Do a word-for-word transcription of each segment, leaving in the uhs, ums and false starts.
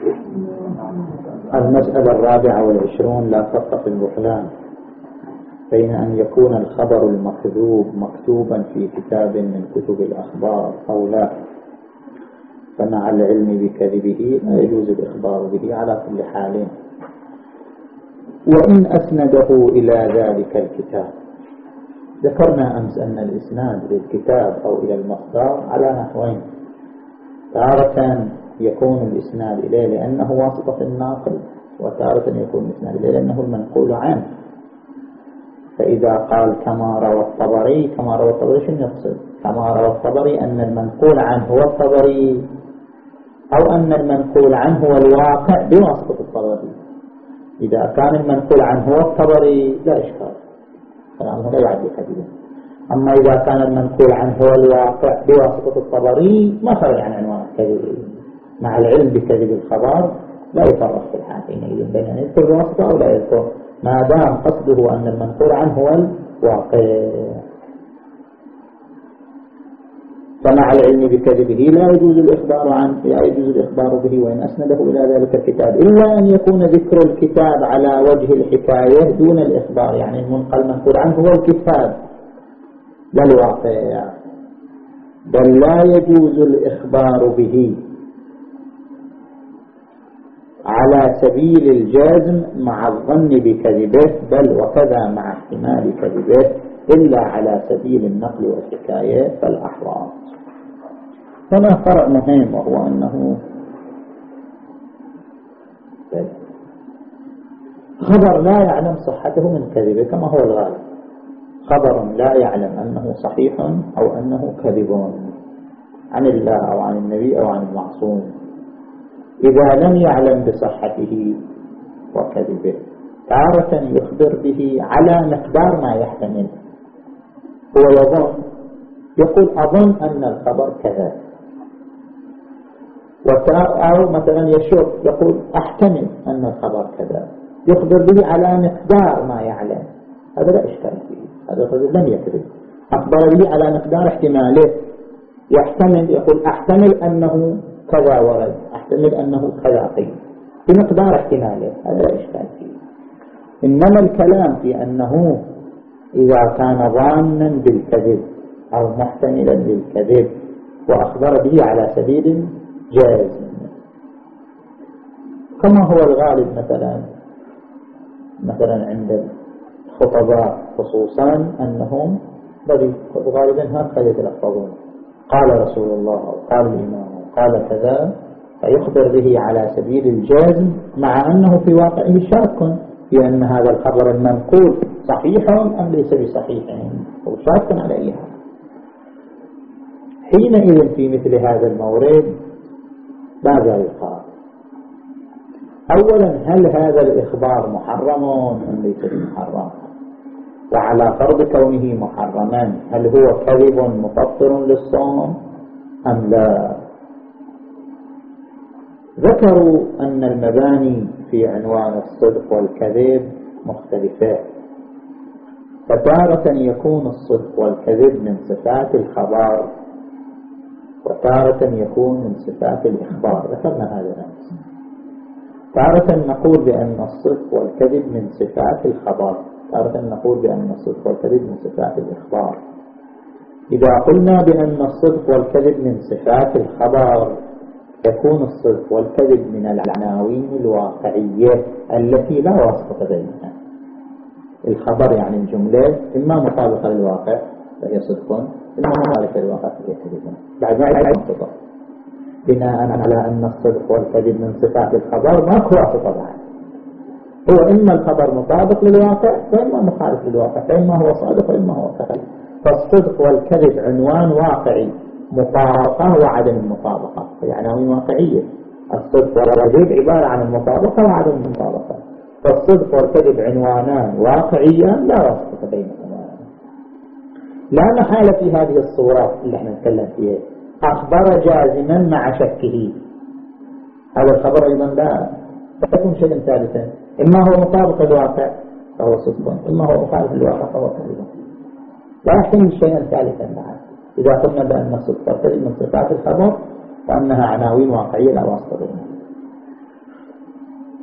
المسألة الرابعة والعشرون: لا فرق في البطلان بين أن يكون الخبر المكذوب مكتوبا في كتاب من كتب الأخبار أو لا، فمع العلم بكذبه لا يجوز الإخبار به على كل حال، وإن أسنده إلى ذلك الكتاب. ذكرنا أمس أن الإسناد للكتاب أو إلى المصدر على نحوين: تارة يكون الإسناد إليه لأنه واسطة الناقل، وتارة يكون الإسناد إليه لأنه المنقول عنه. فإذا قال كما روى الطبري، كما روى الطبري شنو يقصد؟ كما روى الطبري أن المنقول عنه هو الطبري، أو أن المنقول عنه هو الواقع بواسطة الطبري. إذا كان المنقول عنه هو الطبري لا إشكال، كلامه لا يعد كذبا. أما إذا كان المنقول عنه هو الواقع بواسطة الطبري ما خرج عن عنوان الكذب. مع العلم بكذب الخبر لا يفرق في الحالتين بين أن يذكر بواسطة أو لا يذكر، ما دام قصده أن المنقول عنه هو الواقع. فمع العلم بكذبه لا يجوز الإخبار عنه، لا يجوز الإخبار به وإن أسنده إلى ذلك الكتاب، إلا أن يكون ذكر الكتاب على وجه الحكاية دون الإخبار، يعني المنقل المنقول عنه هو الكتاب لا الواقع. بل لا يجوز الإخبار به على سبيل الجازم مع الظن بكذبه، بل وكذا مع احتمال كذبه، إلا على سبيل النقل والحكاية فالأحوال. هنا فرق مهم، وهو أنه خبر لا يعلم صحته من كذبه كما هو الغالب، خبر لا يعلم أنه صحيح أو أنه كذب عن الله أو عن النبي أو عن المعصوم. إذا لم يعلم بصحته وكذبه تارة يخبر به على مقدار ما يحتمل. هو يظن، يقول أظن أن الخبر كذا، أو مثلا يشك يقول أحتمل أن الخبر كذا، يخبر به على مقدار ما يعلم. هذا لا إشكال فيه، هذا الرجل لم يكذب، أخبر به على مقدار احتماله. يحتمل، يقول أحتمل أنه كذا ورد، أحتمل أنه كذا قيل، بمقدار احتماله، هذا لا إشكال فيه. إنما الكلام في أنه إذا كان ظانا بالكذب أو محتملا للكذب وأخبر به على سبيل جائز، كما هو الغالب مثلا مثلا عند الخطباء خصوصا أنهم غالبا هكذا يتلفظون: قال رسول الله أو قال الإمام أو قال كذا، فيخبر به على سبيل الجازم مع أنه في واقعه شاك في أن هذا الخبر المنقول صحيح أم ليس بصحيح، هو شاك على أي حال. حينئذ في مثل هذا المورد ماذا يقال؟ أولا، هل هذا الإخبار محرم أم ليس بمحرم؟ وعلى فرض كونه محرما هل هو كذب مفطر للصوم أم لا؟ ذكروا أن المباني في عنوان الصدق والكذب مختلفة، فتارة يكون الصدق والكذب من صفات الخبر، وتارة يكون من صفات الإخبار. ذكرنا هذا الأمس. تارة نقول بأن الصدق والكذب من صفات الخبر، تارة نقول بأن الصدق والكذب من صفات الإخبار. إذا قلنا بأن الصدق والكذب من صفات الخبر، يكون الصدق والكذب من العناوين الواقعية التي لا واسطة بينها. الخبر يعني الجملة إما مطابقة للواقع فهي صدق، إما مخالفة للواقع فهي كذب. بعد ما يعد واسطة، بناء على أن الصدق والكذب من صفات الخبر ماكو واسطة بعد. هو إما الخبر مطابق للواقع فإما مخالف للواقع، فإما هو صادق وإما هو كذب. فالصدق والكذب عنوان واقعي، مطابقة وعدم المطابقة، هي عناوين واقعية. الصدق والكذب عبارة عن المطابقة وعدم المطابقة. فالصدق والكذب عنوانان واقعيان لا واسطة بينهما. لا محالة في هذه الصورة اللي احنا نتكلم فيها أخبر جازما مع شكه، هذا الخبر أيضا لا يكون شيئا ثالثا، إما هو مطابق للواقع فهو صدق، إما هو مخالف للواقع فهو كذب، لا يحتمل شيئا ثالثا معه. إذا قلنا بأن الصدق والكذب من صفات الخبر فإنها عناوين واقعية لا واسطة بينها.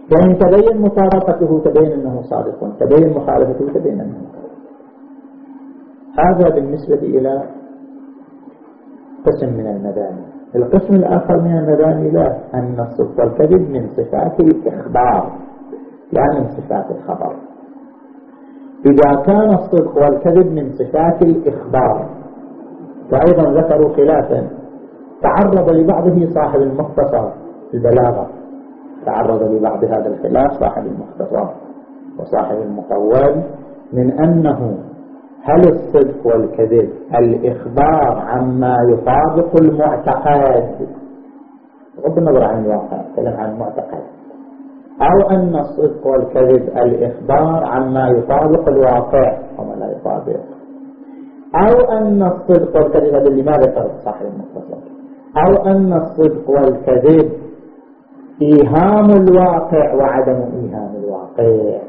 وإن تبين مطابقته تبين أنه صادق، وإن تبين مخالفته تبين أنه كاذب. هذا بالنسبة إلى قسم من المباني. القسم الآخر من المباني لا، أن الصدق والكذب من صفات الإخبار لا من صفات الخبر. إذا كان الصدق والكذب من صفات الإخبار، فأيضا ذكروا خلافا تعرض لبعضه صاحب المختصر البلاغة، تعرض لبعض هذا الخلاف صاحب المختصر وصاحب المطول، من أنه هل الصدق والكذب الإخبار عما يطابق المعتقد بغض النظر عن الواقع، كلام عن المعتقد، أو أن الصدق والكذب الإخبار عما يطابق الواقع وما لا يطابق، أو أن الصدق والكذب، هذا اللي ما ذكر صاحب المختصر، أو أن الصدق والكذب إيهام الواقع وعدم إيهام الواقع.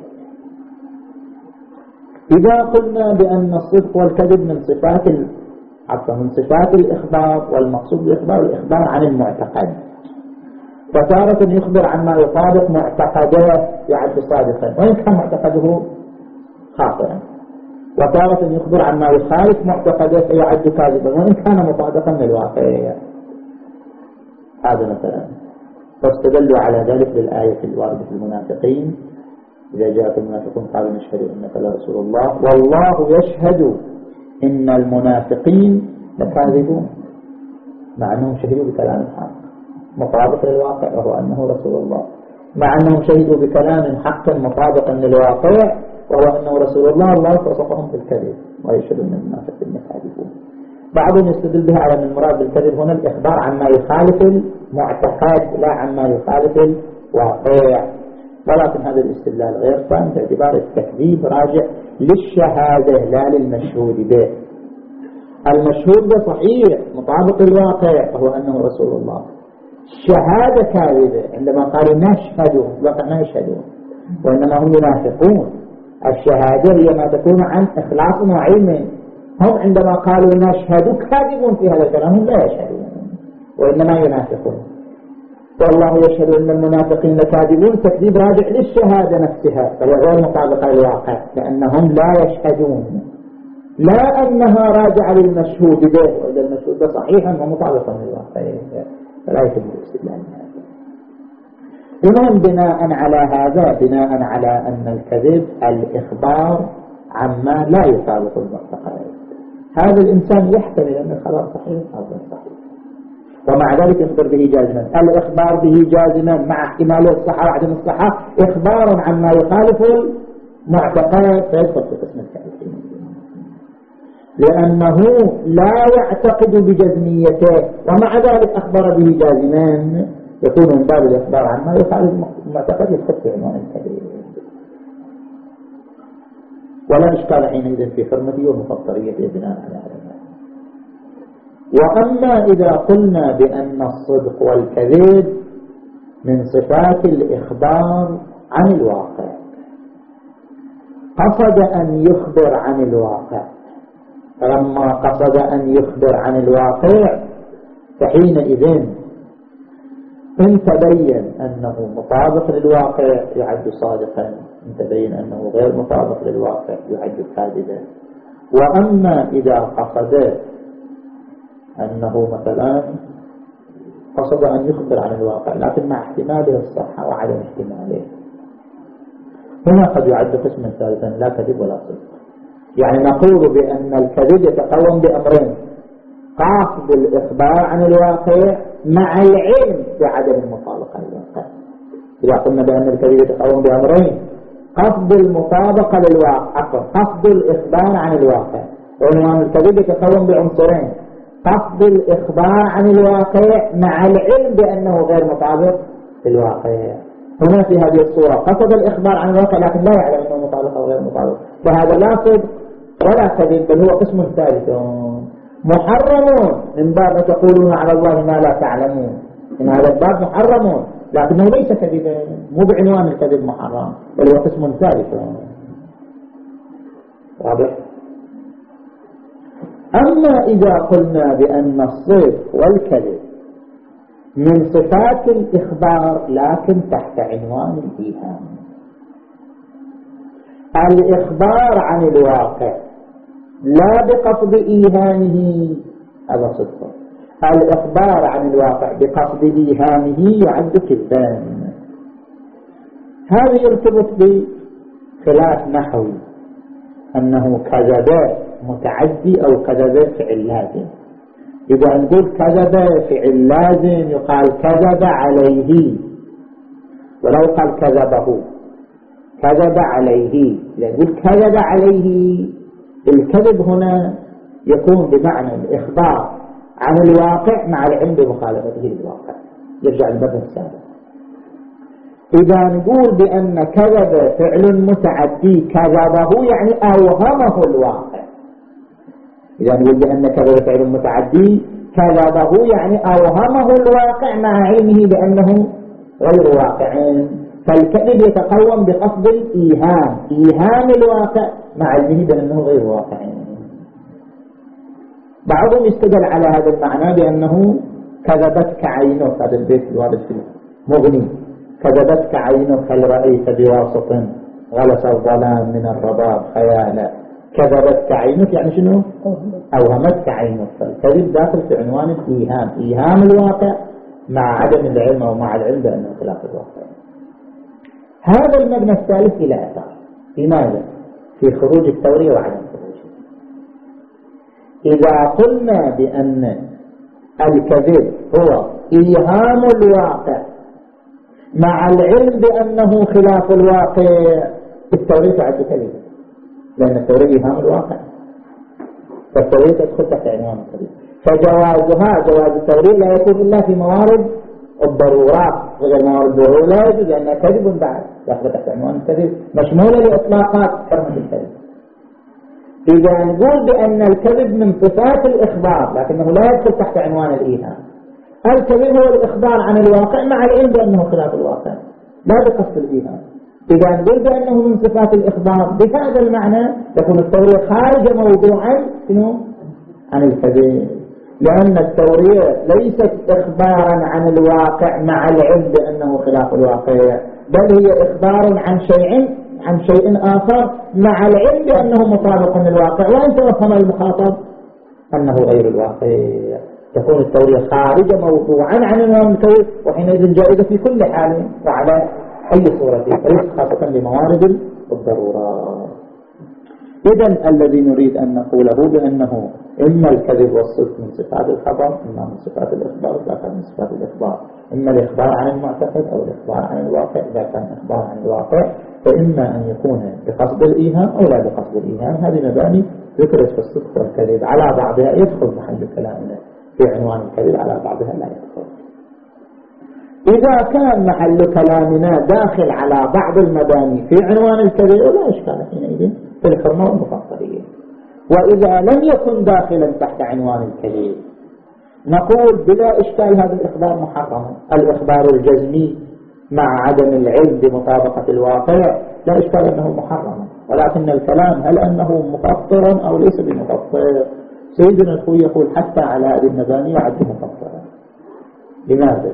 إذا قلنا بأن الصدق والكذب من صفات عفوا من صفات الإخبار، والمقصود بالإخبار الإخبار عن المعتقد، فتارة يخبر عما يطابق معتقده يعد صادقا وإن كان معتقده خاطئا، وتارة يخبر عما يخالف معتقده فيعد كاذبا وإن كان مطابقا للواقع. هذا مثلا. فاستدلوا على ذلك بالآية الواردة في المنافقين: إذا جاءك المنافقون قالوا نشهد إنك لرسول الله والله يشهد إن المنافقين لكاذبون، مع أنهم شهدوا بكلام حق مطابق للواقع وهو أنه رسول الله، مع أنهم شهدوا بكلام حق مطابقا للواقع وهو أنه رسول الله، الله وصفهم بالكذب ويشهد أن المنافقين لكاذبون. بعضهم يستدل بها على أن المراد بالكذب هنا الإخبار عما يخالف المعتقد لا عما يخالف الواقع، ولكن هذا الاستدلال غير صحيح باعتبار التكذيب راجع للشهادة لا للمشهود به. المشهود به صحيح مطابق الواقع وهو أنه رسول الله، الشهادة كاذبة عندما قالوا نشهد الواقع ما يشهدون وإنما هم ينافقون. الشهادة هي ما تكون عن إخلاص وعلم، هم عندما قالوا نشهد كاذبون في هذا الكلام، هم لا يشهدون وإنما ينافقون. والله يشهد أن المنافقين لكاذبون، تكذيب راجع للشهادة نفسها فهي غير مطابقة للواقع لأنهم لا يشهدون، لا أنها راجعة للمشهود به، وإذا المشهود به صحيحا ومطابقا للواقع فلا يتم الاستدلال بهذا. ومن بناء على هذا بناء على أن الكذب الإخبار عما لا يطابق المعتقد، هذا الإنسان يحتمل أن الخبر صحيح أو غير صحيح ومع ذلك يخبر به جازما. الإخبار به جازما مع احتمال الصحة وعدم الصحة إخبار عما يخالف المعتقد فيدخل في قسم الكذب، لأنه لا يعتقد بجزميته ومع ذلك أخبر به جازما، يكون من باب الإخبار عما يخالف المعتقد يدخل في عنوان الكذب، ولا إشكال حينئذ في حرمته ومفطريته بناء على هذا. وأما إذا قلنا بأن الصدق والكذب من صفات الإخبار عن الواقع، قصد أن يخبر عن الواقع، فلما قصد أن يخبر عن الواقع فحينئذ إن تبين أنه مطابق للواقع يعد صادقا، إن تبين أنه غير مطابق للواقع يعد كاذبا. وأما إذا قصد أنه مثلا قصد أن يخبر عن الواقع لكن مع احتماله الصحة وعدم احتماله، هنا قد يعد قسما ثالثا لا كذب ولا صدق. يعني نقول بأن الكذب يتقوم بأمرين: قصد الإخبار عن الواقع مع العلم بعدم المطابقة للواقع. إذا قلنا بأن الكذب يتقوم بأمرين: قصد المطابقة للواقع، قصد الإخبار عن الواقع، وعنوان الكذب يتقوم بعنصرين: قصد الإخبار عن الواقع مع العلم بأنه غير مطابق للواقع. هنا في هذه الصورة قصد الإخبار عن الواقع لكن لا يعلم أنه مطابق أو غير مطابق، فهذا لا صدق ولا كذب بل هو قسم ثالث محرم من باب تقولون على الله ما لا تعلمون. إن هذا الباب محرم لكنه ليس كذبا، مو بعنوان الكذب محرم بل هو قسم ثالث. واضح؟ أما إذا قلنا بأن الصدق والكذب من صفات الإخبار لكن تحت عنوان الإيهام. الإخبار عن الواقع لا بقصد إيهامه هذا صدق، الإخبار عن الواقع بقصد إيهامه يعد كذبا. هذا يرتبط بخلاف نحوي أنه كذب متعدي أو كذب فعل لازم. إذا نقول كذب فعل لازم يقال كذب عليه، ولو قال كذبه كذب عليه. إذا نقول كذب عليه الكذب هنا يكون بمعنى الإخبار عن الواقع مع العلم بمخالفته للواقع، يرجع المبنى السابق. إذا نقول بأن كذب فعل متعدي كذبه يعني أوهمه الواقع. إذا نقول بأن كذب فعل متعدي كذبه يعني أوهمه الواقع مع علمه بأنه غير واقع، فالكذب يتقوم بقصد الإيهام، إيهام الواقع مع علمه بأنه غير واقع. بعضهم يستدل على هذا المعنى بأنه كذبتك عينك، هذا البيت الوارد في المغني، كذبتك عينك هل رأيت بواسط غلس الظلام من الرباب خيالا. كذبتك عينك يعني شنو؟ أوهمتك عينك. فالكذب داخل في عنوان الإيهام، إيهام الواقع مع عدم العلم أو مع العلم بأنه خلاف الواقع. هذا المبنى الثالث إلى أثار. لماذا؟ في خروج التورية وعدم خروجه. إذا قلنا بأن الكذب هو إيهام الواقع مع العلم بأنه خلاف الواقع، التورية تعد كذبا، لأن التورية إيهام الواقع، فالتورية تدخل تحت عنوان الكذب. فجوازها جواز التورية لا يكون إلا في موارد الضرورات، وغير موارد الضرورة لا يجوز لأنها كذب بعد داخل تحت عنوان الكذب، مشمولة لإطلاقات حرمة الكذب. إذا نقول بأن الكذب من صفات الإخبار لكنه لا يدخل تحت عنوان الإيهام، الكذب هو الإخبار عن الواقع مع العلم بأنه خلاف الواقع لا بقصد الإيهام. إذا نقول بأنه من صفات الإخبار بهذا المعنى تكون التورية خارج موضوعا عن الكذب، لأن التورية ليست إخبارا عن الواقع مع العلم بأنه خلاف الواقع، بل هي إخبار عن شيء عن شيء آخر مع العلم بأنه مطابق للواقع، وأن توهم المخاطب أنه غير الواقع. تكون التورية خارج موضوعا عن عنوان الكذب، وحينئذ جائزة في كل حال وعلى أي صورة، خاصة لموارد الضرورات. إذن الذي نريد أن نقوله بأنه إما الكذب والصدق من صفات الخبر، إما من صفات الإخبار إذا كان من صفات الإخبار، إما الإخبار عن المعتقد أو الإخبار عن الواقع إذا كان إخبار عن الواقع، فإما أن يكون بقصد الإيهام أو لا بقصد الإيهام. هذه مباني ذكرت في الصدق والكذب على بعضها يدخل محل كلامنا في عنوان الكذب، على بعضها لا يدخل. إذا كان محل كلامنا داخل على بعض المباني في عنوان الكذب لا إشكال حينئذ في الحرمة والمفصلية، وإذا لم يكن داخلا تحت عنوان الكذب نقول بلا إشكال هذا الإخبار محرم. الإخبار الجزمي مع عدم العلم بمطابقة الواقع لا إشكال أنه محرم، ولكن الكلام هل أنه مفطرا أو ليس بمفطر. سيدنا الخوي يقول حتى على هذه المباني يعد مفطرا. لماذا؟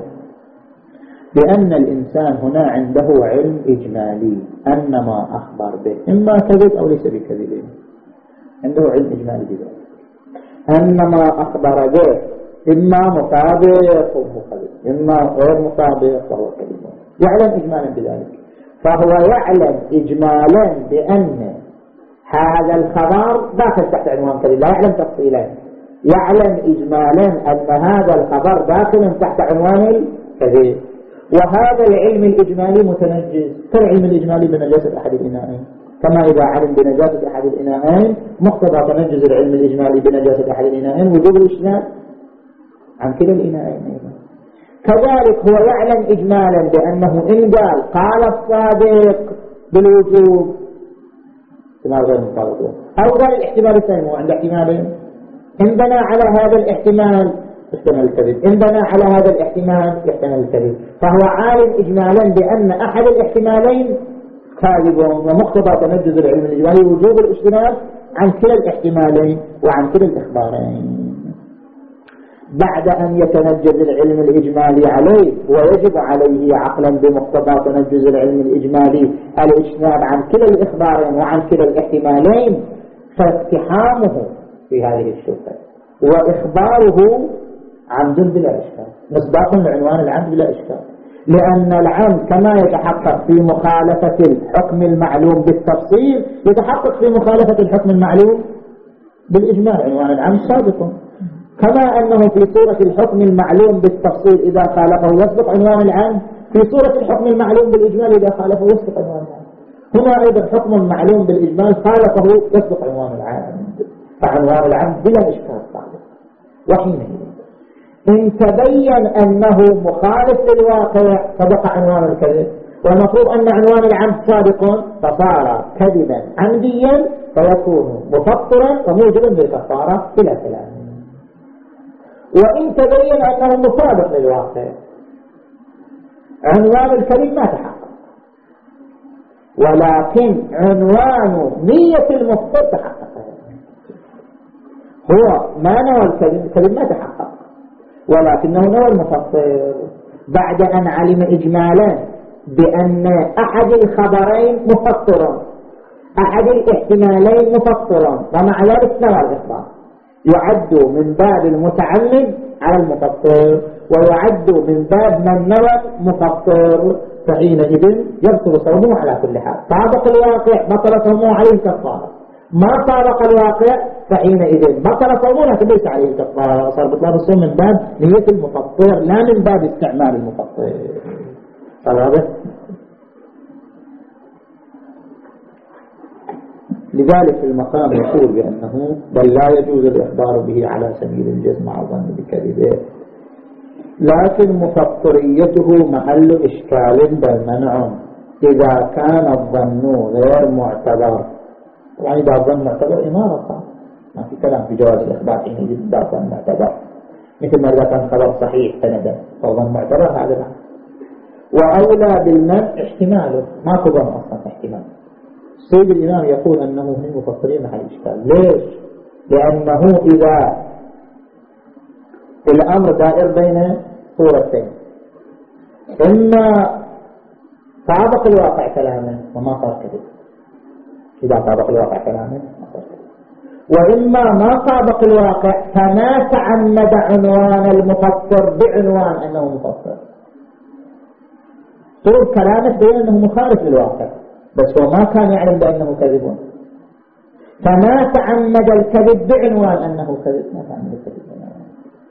لأن الإنسان هنا عنده علم إجمالي أن ما أخبر به إما كذب أو ليس بكذب، عنده علم إجمالي بذلك أن ما أخبر به إما مطابق ومخالف إما غير مطابق فهو كذب، يعلم إجمالا بذلك. فهو يعلم إجمالا بأن هذا الخبر داخل تحت عنوان كذب، لا يعلم تفصيلا، يعلم إجمالا أن هذا الخبر داخل تحت عنوان الكذب. وهذا العلم الإجمالي متنجز كالعلم الإجمالي بنجاسة أحد الإناءين، كما إذا علم بنجاسة أحد الإناءين مقتضى تنجز العلم الإجمالي بنجاسة أحد الإناءين وجوب الإجمال عن كلا الإناءين أيضا. كذلك هو يعلم إجمالا بأنه إن قال قال الصادق بالوجوب احتمال غير مطابق، أو قال الاحتمال الثاني وعند احتمالين، إن بنى على هذا الاحتمال يحتمل الكذب، إن بنى على هذا الاحتمال يحتمل الكذب. فهو عالم إجمالا بأن أحد الاحتمالين كاذب، ومقتضى تنجز العلم الإجمالي وجوب الاجتناب عن كلا الاحتمالين وعن كلا الإخبارين. بعد أن يتنجز العلم الإجمالي عليه، ويجب عليه عقلا بمقتضى تنجز العلم الإجمالي الاجتناب عن كلا الإخبارين وعن كلا الاحتمالين، فاقتحامه في هذه الشبهة وإخباره عمد بلا إشكال، مصداق لعنوان العمد بلا إشكال، لأن العمد كما يتحقق في مخالفة الحكم المعلوم بالتفصيل يتحقق في مخالفة الحكم المعلوم بالإجمال. عنوان العمد صادق، كما أنه في صورة الحكم المعلوم بالتفصيل إذا خالفه يسبق عنوان العمد، في صورة الحكم المعلوم بالإجمال إذا خالفه يسبق عنوان العمد. هنا أيضا حكم معلوم بالإجمال خالفه يسبق عنوان العمد، فعنوان العمد بلا إشكال صادق. وحينئذ إن تبين أنه مخالف للواقع سبق عنوان الكذب، والمفروض أن عنوان العمد صادق فصار كذبا عمديا فيكون مفطرا وموجبا بالكفارة بلا كلام. وإن تبين أنه مصادق للواقع عنوان الكذب ما تحقق، ولكن عنوان نية المفطر تحقق. هو ما نوى الكذب، الكذب ما تحقق، ولكنه نوى المفطر بعد أن علم إجمالا بأن أحد الخبرين مفطر، أحد الاحتمالين مفطر، ومع ذلك نوى الإخبار. يعد من باب المتعمد على المفطر، ويعد من باب من نوى مفطر، فحينئذ يبطل صومه على كل حال. طابق الواقع بطل صومه عليه كفارة، ما طابق الواقع فحينئذ بطل صومه لكن ليس عليه كفارة، صار بطلان الصوم من باب نية المفطر لا من باب استعمال المفطر. صار لذلك المقام يقول بأنه بل لا يجوز الإخبار به على سبيل الجزم مع الظن بكذبه، لكن مفطريته محل إشكال بل منع إذا كان الظن غير معتبر. يعني إذا الظن معتبر إمارة ما في كلام في جواز الإخبار حين يجب ظن معتبر، مثل ما إذا كان خبر صحيح سندا فظن معتبر هذا لا. وأولى بالمنع احتماله، ما كظن أصلا احتمال. سيد الإمام يقول أنه من مفطرين محل إشكال. ليش؟ لأنه إذا الأمر دائر بين صورتين، إما طابق الواقع كلامه وما صار كذب، إذا طابق الواقع كلامه ما صار كذب، وإما ما طابق الواقع فما تعمد عنوان المفطر بعنوان أنه مفطر. طول كلامه بين أنه مخالف للواقع بس هو ما كان يعلم بأنه كذب، فما تعمد الكذب بعنوان أنه كذب، ما تعمد الكذب بعنوان.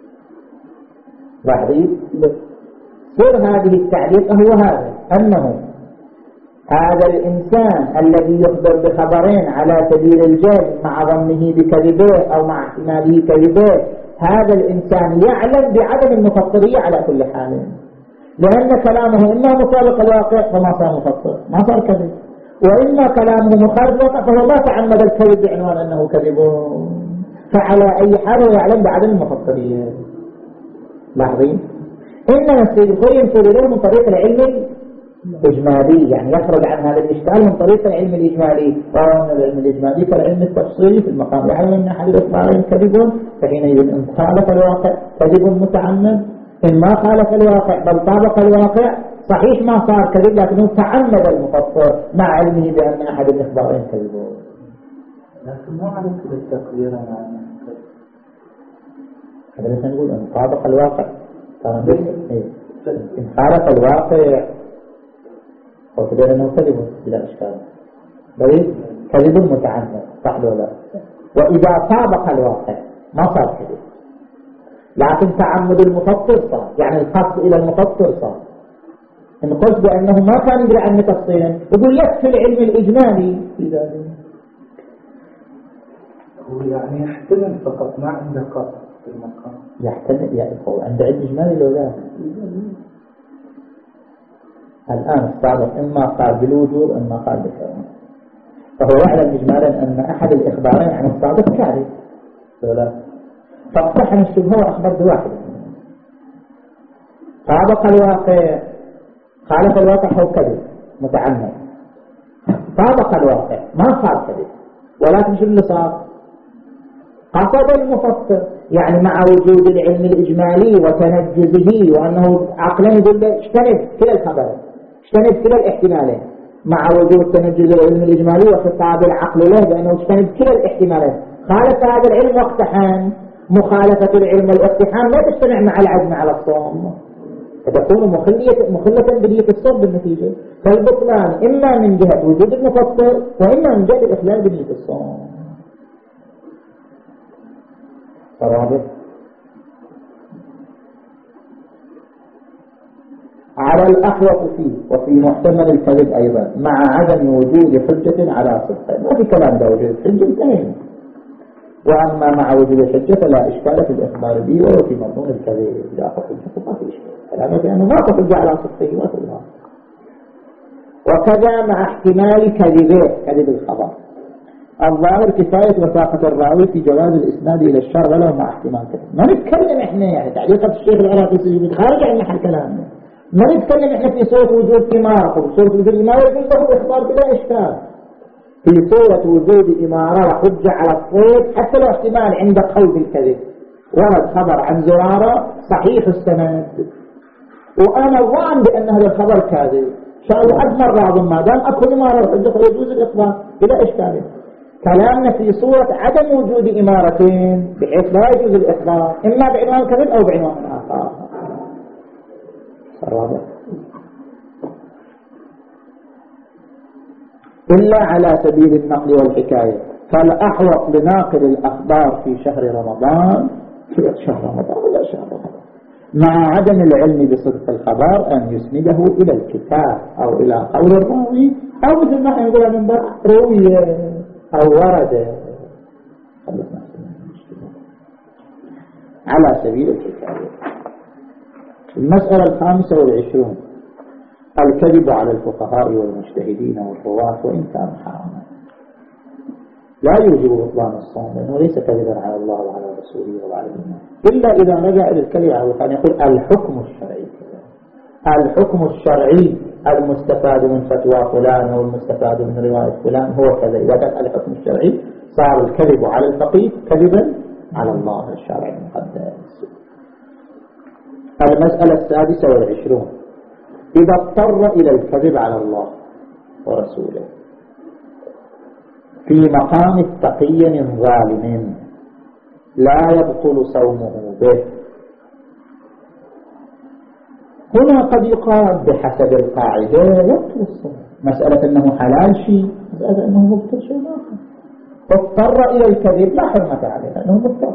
بعدين سر هذه التعليق هو هذا، أنه هذا الإنسان الذي يخبر بخبرين على سبيل الجهل مع ظنه بكذبه أو مع احتماله كذبه، هذا الإنسان يعلم بعدم المفطرية على كل حال، لأن كلامه إما مطابق الواقع فما صار مفطر ما صار كذب، وإما كلامه مخالف الواقع فهو ما تعمد الكذب بعنوان أنه كذب، فعلى أي حال هو يعلم بعدم المفطرية. لاحظين إنما السيد الخوي ينفذ له من طريق العلم الإجمالي، يعني يخرج عن هذا الإشكال من طريق العلم الإجمالي، وأن العلم الإجمالي كالعلم التفصيلي في المقام يعلم أن أحد الإخبارين كذب، فحينئذ إن خالف الواقع كذب متعمد، إن ما خالف الواقع بل طابق الواقع صحيح ما صار كذب لكنه تعمد المفطر مع علمه بأن أحد الإخبارين كذبون. لكن ما عليك بالتقدير أنا هذا ليس نقول أن طابق الواقع إن خالف الواقع وكذلك أنه كذب بلا إشكال، بل كذب متعمد صح ولا؟ وإذا طابق الواقع ما صار كذب لكن تعمد المفطر صار، يعني الخاص إلى المفطر صار. إن قلت بأنه ما كان يدري عنه تفصيلا يقول يكفي العلم الإجمالي في ذلك. هو يعني يحتمل فقط ما عنده قطع في المقام، يحتمل يعني هو عنده علم إجمالي لو لا. الآن السابق إما قال بالوجوب إما قال بالحرمة، فهو يعلم إجمالا أن أحد الإخبارين عن السابق كاذب ولا، فاقتحم الشبهة وأخبر بواحد، طابق الواقع خالف الواقع هو كذب متعمد، طابق الواقع ما صار كذب ولكن شو اللي صار؟ قصد المفطر يعني مع وجود العلم الإجمالي وتنجزه وأنه عقلا يقول له اجتنب كلا الخبر اجتنب كلا الاحتمالين، مع وجود تنجز العلم الإجمالي وخطاب العقل له بأنه اجتنب كلا الاحتمالين. خالف هذا العلم واقتحام. مخالفة العلم والاقتحام لا تجتمع مع العزم على الصوم، فتكون مخلية مخلة بنية الصوم بالنتيجة. فالبطلان إما من جهة وجود المفطر وإما من جهة الإخلال بنية الصوم. الرابع على الأحوط فيه وفي محتمل الكذب أيضا مع عدم وجود حجة على صدقه. ما في كلام ده وجود حجة انتهينا. وأما مع وجود الحجة فلا إشكال في الإخبار به ولو في مضمون الكذب. إذا أخذ حجة ما في إشكال، كلامه بأنه ما أخذ حجة على صدقه ما في الله. وكذا مع احتمال كذبه كذب الخبر. الظاهر كفاية وثاقة الراوي في جواز الإسناد إلى الشر ولو مع احتمال كذب. ما نتكلم إحنا يعني تعليقات الشيخ العراقي سيجي خارج عن محل كلامنا. ما نتكلم إحنا في صورة وجود إمارة وفي صورة وجود إمارة يكون له إخبار بلا إشكال. في صورة وجود إمارة وحجة على الصيد حتى لو احتمال عند قول الكذب. ورد خبر عن زرارة صحيح السند وأنا ظان بأن هذا الخبر كاذب، شاء الله أدمر بعض ما دام أكو إمارة وحجة فيجوز الإخبار بلا إشكال. كلامنا في صورة عدم وجود إمارتين بحيث لا يجوز الإخبار إما بعنوان كذب أو بعنوان آخر. الرابع إلا على سبيل النقل والحكاية، فالأحوط لناقل الأخبار في شهر رمضان في شهر رمضان ولا شهر رمضان مع عدم العلم بصدق الخبر أن يسنده إلى الكتاب أو إلى قول الراوي أو مثل ما احنا نقول من بر روية أو ورد على سبيل الحكاية. المسألة الخامسة والعشرون الكذب على الفقهاء والمجتهدين والرواة وإن كان حراما لا يوجب بطلان الصوم لأنه ليس كذبا على الله وعلى رسوله وعلى الناس إلا إذا لجأ إلى الكذب على الوقت. يقول الحكم الشرعي الحكم الشرعي المستفاد من فتوى فلان أو المستفاد من رواية فلان هو كذا. إذا كان الحكم الشرعي صار الكذب على الفقيه كذبا على الله الشرع المقدس. المسألة السادسة والعشرون إذا اضطر إلى الكذب على الله ورسوله في مقام التقي ظالم لا يبطل صومه به. هنا قد يقال بحسب القاعدة يبطل الصوم. مسألة أنه حلال شيء، مسألة أنه مبطل شيء آخر. اضطر إلى الكذب لا حرمة عليه لأنه مضطر.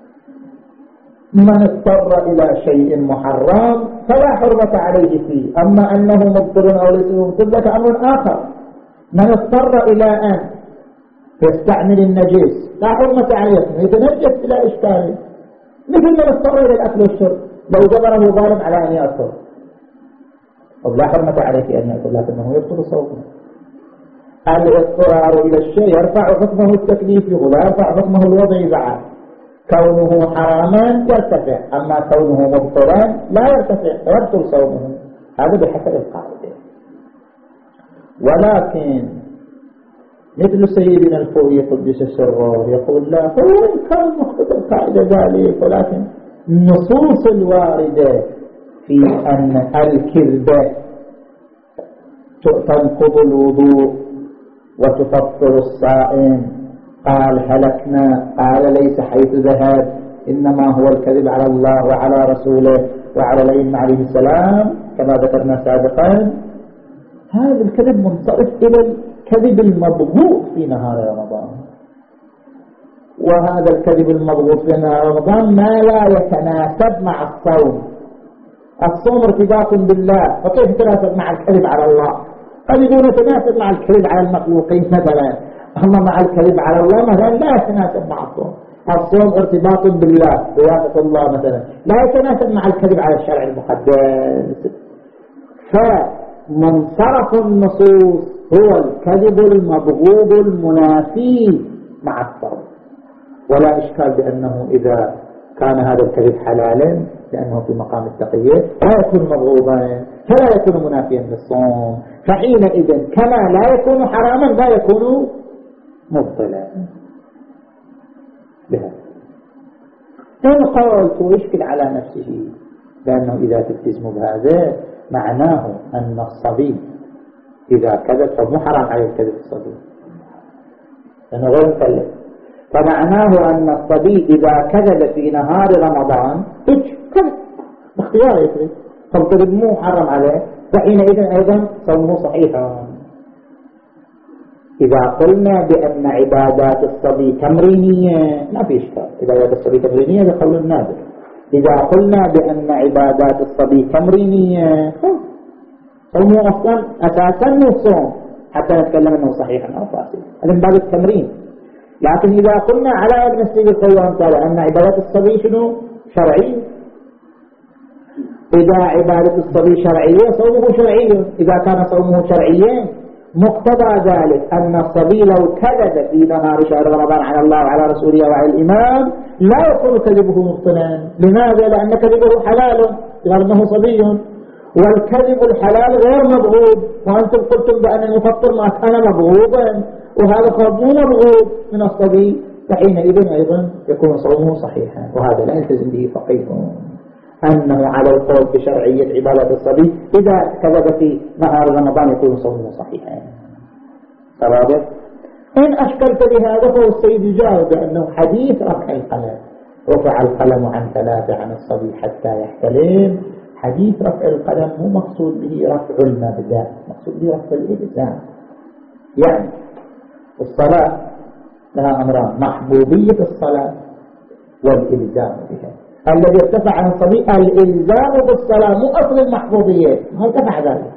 من اضطر إلى شيء محرم فلا حرمة عليه فيه. أما أنه مبطل أو ليس مبطل ذاك أمر آخر. من اضطر إلى أن يستعمل النجس لا حرمة عليه يتنجس إلى إشكال. مثل من اضطر إلى الأكل والشرب لو جبره ظالم على أن يأكل أو لا حرمة عليه في أن يأكل لكنه يبطل صوته. الاضطرار إلى الشيء يرفع حكمه التكليفي ولا يرفع حكمه الوضعي بعد. كونه حراما يرتفع أما كونه مبطلا لا يرتفع يبطل صومه. هذا بحسب القاعدة. ولكن مثل سيدنا الخوي قدس سره يقول لا هو كان مخطط القاعدة ذلك ولكن النصوص الواردة في أن الكذبة تنقض الوضوء وتفطر الصائم قال هلكنا قال ليس حيث ذهب إنما هو الكذب على الله وعلى رسوله وعلى الأئمة عليه السلام كما ذكرنا سابقا. هذا الكذب منصرف إلى الكذب المضبوط في نهار رمضان. وهذا الكذب المضبوط في نهار رمضان ما لا يتناسب مع الصوم. الصوم ارتباط بالله فكيف يتناسب مع الكذب على الله؟ قد يكون يتناسب مع الكذب على المخلوقين مثلا، أما مع الكذب على الله مثلا لا يتناسب مع الصوم. الصوم ارتباط بالله بواسطة الله مثلا لا يتناسب مع الكذب على الشرع المقدس. فمنصرف النصوص هو الكذب المبغوض المنافي مع الصوم. ولا إشكال بأنه إذا كان هذا الكذب حلالا لأنه في مقام التقية لا يكون مبغوضا فلا يكون منافيا للصوم. فحينئذ كما لا يكون حراما لا يكون مبطلا بها. إن قلت ويشكل على نفسه، لأنه إذا تلتزم بهذا معناه أن الصبي إذا كذب فمو حرام عليه الكذب الصبي لأنه غير مكلف، فمعناه أن الصبي إذا كذب في نهار رمضان كذب باختياره يكذب، فالكذب مو حرام عليه، فحينئذ أيضا صومه صحيحا. إذا قلنا بأن عبادات الصبي تمرينية ما في إشكال، إذا عبادات الصبي تمرينية بقول النادر. إذا قلنا بأن عبادات الصبي تمرينية صومه أصلا أساسا مو صوم حتى نتكلم أنه صحيحا أو فاسد، هذا من باب التمرين. لكن إذا قلنا على ابن السيد القيوم قال أن عبادات الصبي شنو شرعية، إذا عبادة الصبي شرعية صومه شرعي. إذا كان صومه شرعيا مقتضى ذلك أن الصبي لو كذب في نهار شهر رمضان على الله وعلى رسوله وعلى الإمام لا يكون كذبه مبطلا. لماذا؟ لأن كذبه حلال لأنه صبي، والكذب الحلال غير مبغوض، وأنتم قلتم بأن المفطر ما كان مبغوضا، وهذا خاف مو مبغوض من الصبي، فحينئذ أيضا يكون صومه صحيحا. وهذا لا يلتزم به فقيه أنه على القول بشرعية عبادة الصبي إذا كذب في نهار رمضان يكون صومه صحيحا. صراحة إن أشكلت لهذا فهو السيد جاوب بأنه حديث رفع القلم، رفع القلم عن ثلاثة عن الصبي حتى يحتلم، حديث رفع القلم مو مقصود به رفع المبدأ، مقصود به رفع الإلزام. يعني الصلاة لها أمران، محبوبية الصلاة والإلزام بها. الذي ارتفع عن الصبي الإلزام بالصلاة مو أصل المحفوظية، ما ارتفع ذلك.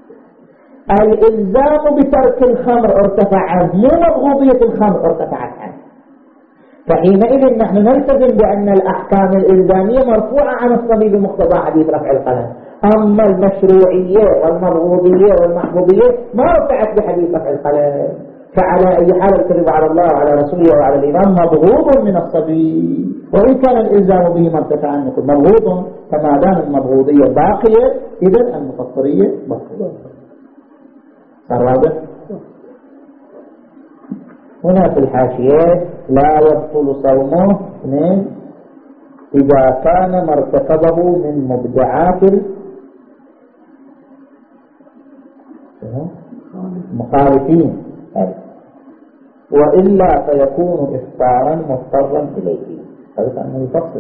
الإلزام بترك الخمر ارتفع عنه، مو مبغوضية الخمر ارتفعت عنه. فحينئذ نحن نلتزم بأن الأحكام الإلزامية مرفوعة عن الصبي بمقتضى حديث رفع القلم، أما المشروعية والمرغوبية والمحبوبية ما رفعت بحديث رفع القلم. فعلى أي حال الكذب على الله وعلى رسوله وعلى الإمام مبغوض من الصبي، وإن كان الإلزام به مرتفع عنه مبغوض، فما دام المبغوضية باقية إذن المفطرية مطلوبة. الرابع هنا في الحاشية لا يبطل صومه اثنين إذا كان ما ارتكبه من مبدعات المخالفين، وإلا فيكون إفطارا مضطرا إليه. هذا أنه يفصل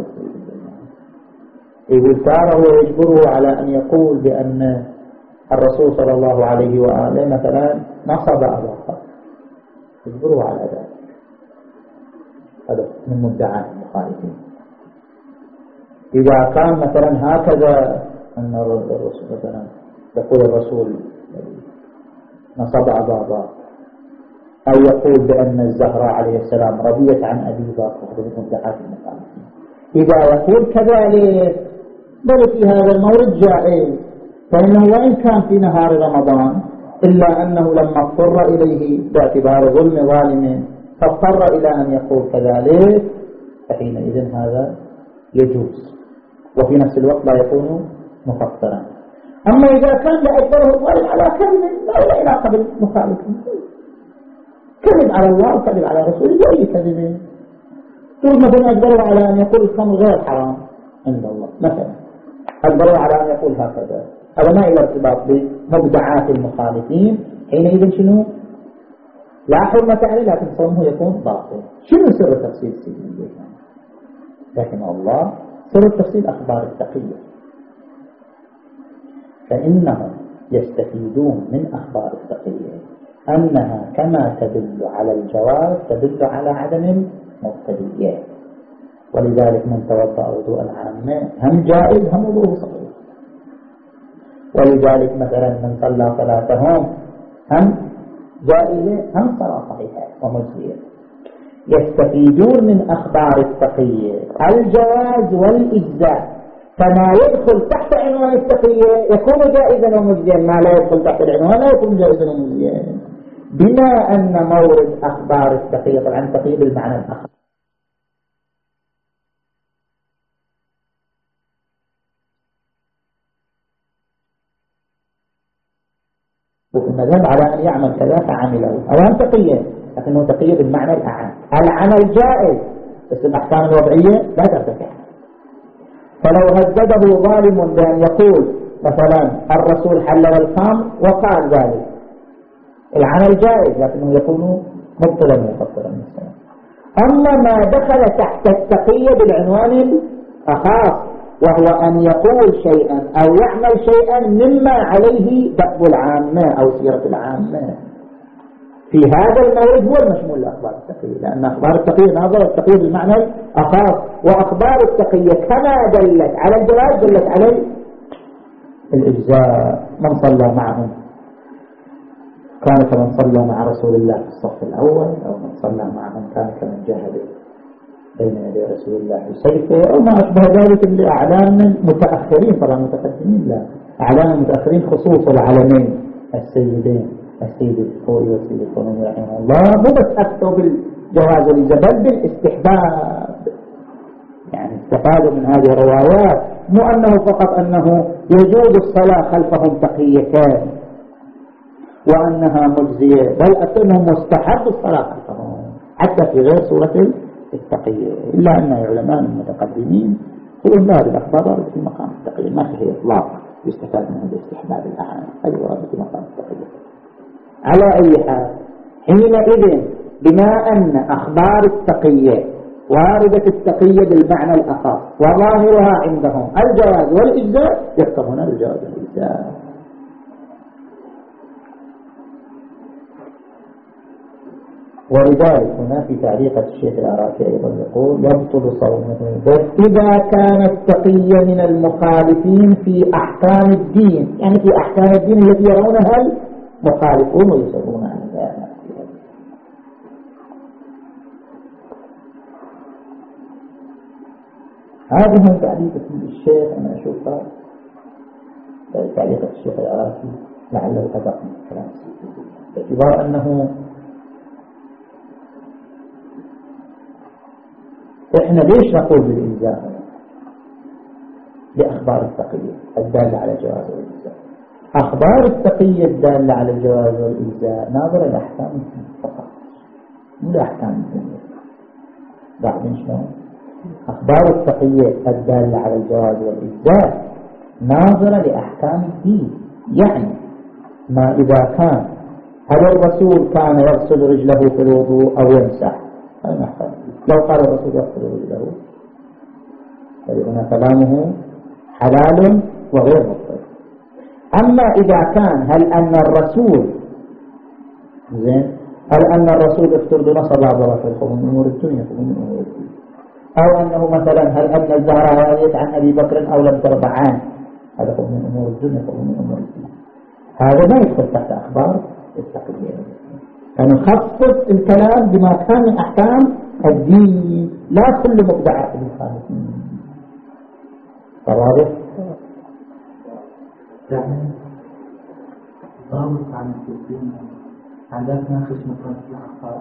إذا كان ويجبره على أن يقول بأن الرسول صلى الله عليه وآله مثلا نصب أبا بكر، يجبره على ذلك، هذا من مدعاة المخالفين. إذا كان مثلا هكذا أن الرسول مثلا يقول الرسول نصب أبا بكر، أو يقول بأن الزهراء عليه السلام رضيت عن أبي بكر، هذا من مدعاة المخالفين. إذا يقول كذلك بل في هذا المورد جائز، فإنه وإن كان في نهار رمضان إلا أنه لما اضطر إليه باعتبار ظلم ظالم فاضطر إلى أن يقول كذلك، فحينئذ هذا يجوز، وفي نفس الوقت لا يكون مفطرا. أما إذا كان لأجبره الظالم على كذب لا إلى علاقة بالمخالف، كذب على الله وكذب على رسوله بأي كذب، تقول مثلا أجبره على أن يقول الخمر غير حرام عند الله مثلا، أجبره على أن يقول هكذا، هذا ما إلى ارتباط بمبدعات المخالفين، حينئذ شنو؟ لا حرمة عليه، لكن صومه يكون باطل. شنو سر تفسير سيدنا رحمه الله؟ سر التفسير أخبار التقية، فإنهم يستفيدون من أخبار التقية أنها كما تدل على الجواز تدل على عدم المبتدئية، ولذلك من توضأ وضوء العامة هم جائز هم وضوء صحيح، ولذلك مثلا من صلى صلاتهم هم جائزة هم صلاة صحيحة ومجزية. يستفيدون من أخبار التقية الجواز والإجزاء، فما يدخل تحت عنوان التقية يكون جائزا ومجزيا، ما لا يدخل تحت العنوان لا يكون جائزا ومجزيا، بما أن مورد أخبار التقية طبعا التقية بالمعنى الآخر المذهب على أن يعمل كذا فعمله، أولا تقية، لكنه تقية بالمعنى الأعم. العمل جائز بس الأحكام الوضعية لا ترتفع. فلو هدده ظالم بأن يقول مثلا الرسول حلل الخمر وقال ذلك، العمل جائز لكنه يكون مبطلا مفطرا مثلا. أما ما دخل تحت التقية بالعنوان الأخاص وهو أن يقول شيئا أو يعمل شيئا مما عليه دأب العامة أو سيرة العامة، في هذا المورد هو المشمول لأخبار التقية، لأن أخبار التقية ناظرة التقية بالمعنى الأخاص، وأخبار التقية كما دلت على الجواز دلت على الإجزاء. من صلى معهم كان كمن صلى مع رسول الله في الصف الأول، أو من صلى معهم كان كمن جاهد بين يدي رسول الله بسيفه، أو ما أشبه ذلك اللي أعلام متأخرين، طبعا متقدمين لا، أعلام متأخرين خصوص العالمين السيدين السيد الكوري والسيد الكوني رحمه الله، مو بس أكثر بالجواز والإجزاء بل بالاستحباب، يعني استفادوا من هذه الروايات، مو أنه فقط أنه يجوز الصلاة خلفهم تقيتان وأنها مجزية، بل أنه مستحب الصلاة خلفهم حتى في غير صورة التقية، إلا أن العلماء المتقدمين يقولون لا، الأخبار في مقام التقية ما فيه إطلاق يستفاد من هذا الاستحباب الأعام، هذا في مقام التقية. على أي حال حينئذ بما أن أخبار التقية واردة التقية بالمعنى الأخص وظاهرها عندهم الجواز والإجزاء، يفقهون الجواز والإجزاء. ولذلك هنا في تعليق الشيخ العراقي أيضا يقول يبطل صومه إذا كان التقي من المخالفين في أحكام الدين، يعني في أحكام الدين التي يرونها المخالفون ويسرون عن ذلك. هذه من تعليق الشيخ، أنا أشوفها تعليق الشيخ العراقي لعله أدق من الكلام باعتبار أنه إحنا ليش نقول بالإلزام لأخبار التقية الدالة على الجواز والإلزام؟ أخبار التقية الدالة على الجواز والإلزام ناظرة الأحكام فقط، مو الأحكام الدنيا. بعدين شلون؟ أخبار التقية الدالة على الجواز والإلزام ناظرة لأحكام الدين، يعني ما إذا كان هل الرسول كان يغسل رجله في الوضوء أو يمسح، هذا محفظ. لو قال الرسول يغسل رجله فهنا كلامه حلال وغير مفسد. أما إذا كان هل أن الرسول زين هل أن الرسول افترض نصب عبارة الخمر من أمور الدنيا من أمور الدين، أو أنه مثلا هل أن الزهراء راويت عن أبي بكر أو لم ترضى عنه، هذا هو من أمور الدنيا من أمور الدين. هذا ما يدخل تحت أخبار التقية، فنخصص الكلام بما كان من أحكام الدين لا كل مبدعات المخالفين. واضح؟ يعني ضابط عن الدين عاداتنا خشمة في الأخبار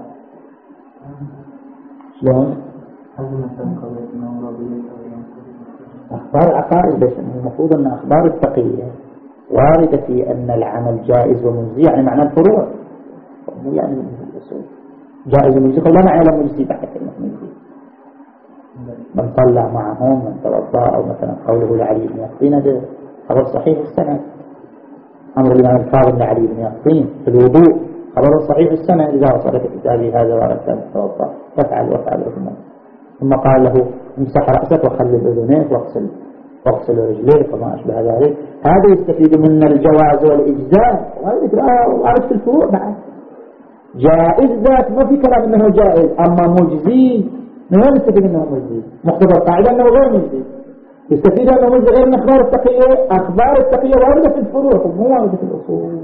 شلون؟ هل مثلا قضية أنه رضيت أو أخبار العقائد، بس المفروض أن أخبار التقية واردة في أن العمل جائز ومجزي، يعني معنى الفروع مو يعني الأصول جائز ومجزي، لا معنى لا مجزي بعد كلمة مجزي. من طلع معهم من توضأ، أو مثلا قوله لعلي بن يقطين، هذا خبر صحيح السند. أمر الإمام الكاظم لعلي بن يقطين في الوضوء خبر صحيح السند، إذا وصلت كتابي هذا وأردت أن تتوضأ فافعل وافعل ثم ثم قال له امسح رأسك وخلي أذنيك واغسل واغسل رجليك وما أشبه ذلك. هذا يستفيد من الجواز والإجزاء، وعرفت الفروع بعد. جائز ذات ما في كلام أنه جائز، أما مجزي من وين يستفيد أنه مجزي؟ مقتضى القاعدة أنه غير مجزي، يستفيد أنه مجزي غير من أخبار التقية. أخبار التقية واردة في الفروع مو واردة في الأصول.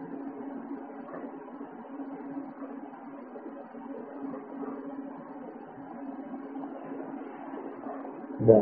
ذلك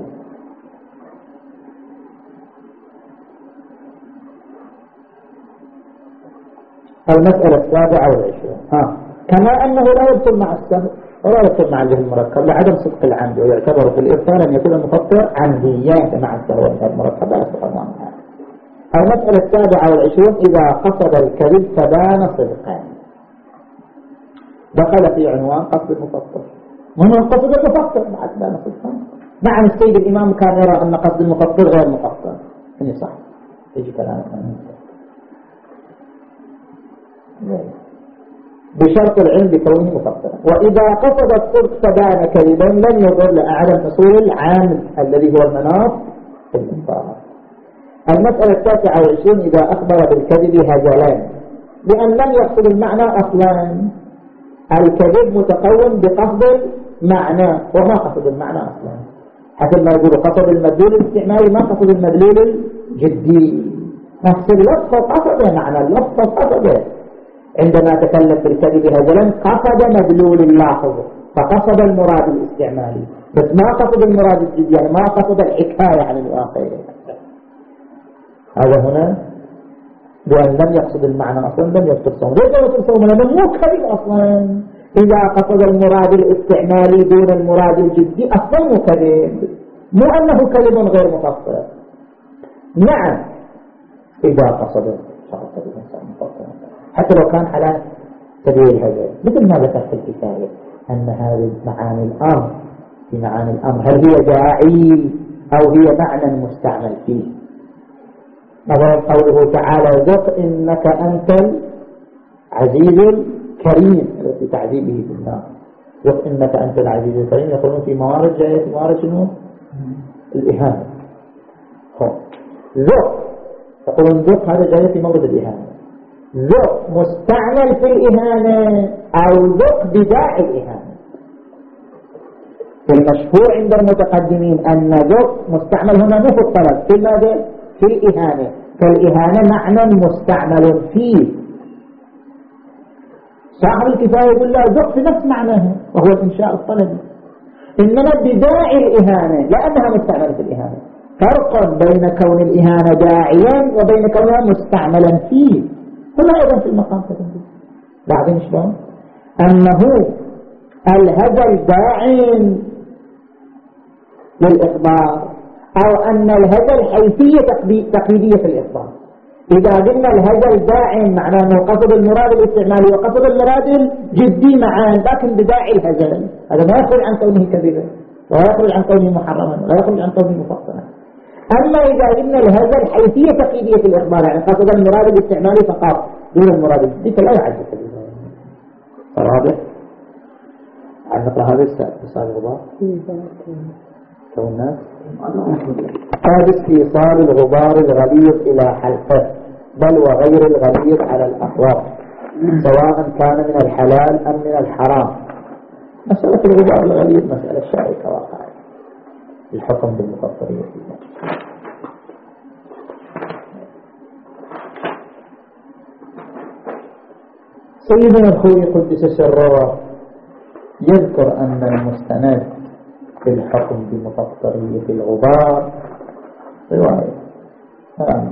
المسألة السابعة والعشرين ها كما أنه لا يبطل مع السهو ولا يبطل مع الجهل المركب لعدم صدق العمد، ويعتبر في الإرسال أن يكون المفطر عمديا مع السهو والجهل المركب لا يصدق عنها. المسألة السابعة والعشرين إذا قصد الكذب فبان صدقا، دخل في عنوان قصد المفطر. وهنا قصد المفطر بعد لا نقصد. نعم السيد الإمام كان يرى أن قصد المفطر غير مفطر، إني صح يجي كلام بشرط العلم بكونه مفطرا. وإذا قصد الصدق فبان كذبا لم يضر لأعلم أصول العام الذي هو المناط في الإنصار. المسألة التاسعة والعشرين إذا أخبر بالكذب هجلان، لأن لم يقصد المعنى أصلا. الكذب متقوم بقصد المعنى وما قصد المعنى أصلا، حسب ما يقول قصد المدلول الاستعمالي ما قصد المدلول الجدي. نفس اللفظ قصد معنى اللفظ قصد. عندما تكلم بالكذب هجلا قصد مدلول اللافظ فقصد المراد الاستعمالي، بس ما قصد المراد الجدي، يعني ما قصد الحكاية عن الواقع. هذا هنا لأن لم يقصد المعنى أصلا لم يبطل صوم. ليس يبطل صوم لأنه مو كذب أصلا. إذا قصد المراد الاستعمالي دون المراد الجدي أصلا مو كذب، مو أنه كذب غير مفصل. نعم إذا قصد شرط الإنسان مفصل حتى لو كان على سبيل الهجر، مثل ما ذكرت في الكتاب أن هذه معاني الأمر في معاني الأمر هل هي داعي أو هي معنى مستعمل فيه. مثلا قوله تعالى ذق إنك أنت العزيز الكريم التي تعذيبه في النار. ذق إنك أنت العزيز الكريم يقولون في موارد جاية موارد شنو؟ الإهانة. ذق يقولون ذق هذا جاية في مورد الإهانة. ذق مستعمل في الإهانة أو ذق بداعي الإهانة. المشهور عند المتقدمين أن ذق مستعمل هنا مو في الطلب، في ماذا؟ في الإهانة. فالإهانة معنى مستعمل فيه. صاحب الكفاية يقول لا ذق في نفس معناه وهو الإنشاء الطلبي، إنما بداعي الإهانة لأنها مستعملة في الإهانة. فرق بين كون الإهانة داعيا وبين كونها مستعملا فيه. كلها أيضا في المقام تدريب. بعدين شلون؟ أنه الهجل داع للإخبار أو أن الهجل حيثية تقليدية في الإخبار. إذا قلنا الهجل داع معناه أنه قصد المراد الاستعمالي وقصد المراد الجدي معا، لكن بداعي الهجل هذا ما يخرج عن كونه كذبا ولا يخرج عن كونه محرما ولا يخرج عن كونه مفصلا. أما إذا قلنا الهجل حيثية تقليدية في الإخبار يعني قصد المراد الاستعمالي فقط دون المراد الجدي فلا يعد كذبا. واضح؟ عن نقرأ هذا السؤال الغبار الناس. سادس إيصال الغبار الغليظ إلى حلقه بل وغير الغليظ على الأحواض سواء كان من الحلال أم من الحرام. مسألة الغبار الغليظ مسألة شائكة واقعية الحكم بالمفطرية فيها. سيدنا الخوي قدس سره يذكر أن المستند في الحكم بمفطرية الغبار رواية روى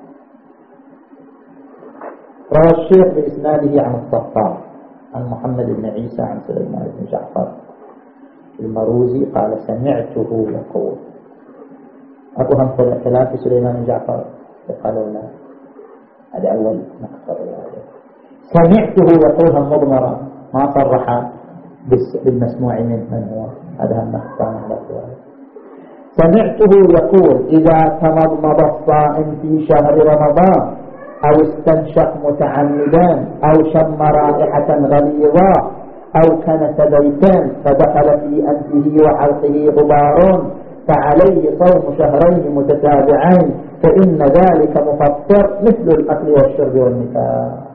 الشيخ بإسناده عن الصفار عن محمد بن عيسى عن سليمان بن جعفر المروزي قال سمعته يقول. أكو هم خلاف في سليمان بن جعفر قالوا لا، هذا أول نقطة الرواية. سمعته يقول هم مضمرة ما صرح بالمسموع من من هو، هذا النقطة على الرواية. سمعته يقول إذا تمضمض الصائم في شهر رمضان أو استنشق متعمدا أو شم رائحة غليظة أو كنس بيتا فدخل في أنفه وحلقه غبار فعليه صوم شهرين متتابعين فإن ذلك مفطر مثل الأكل والشرب والنكاح.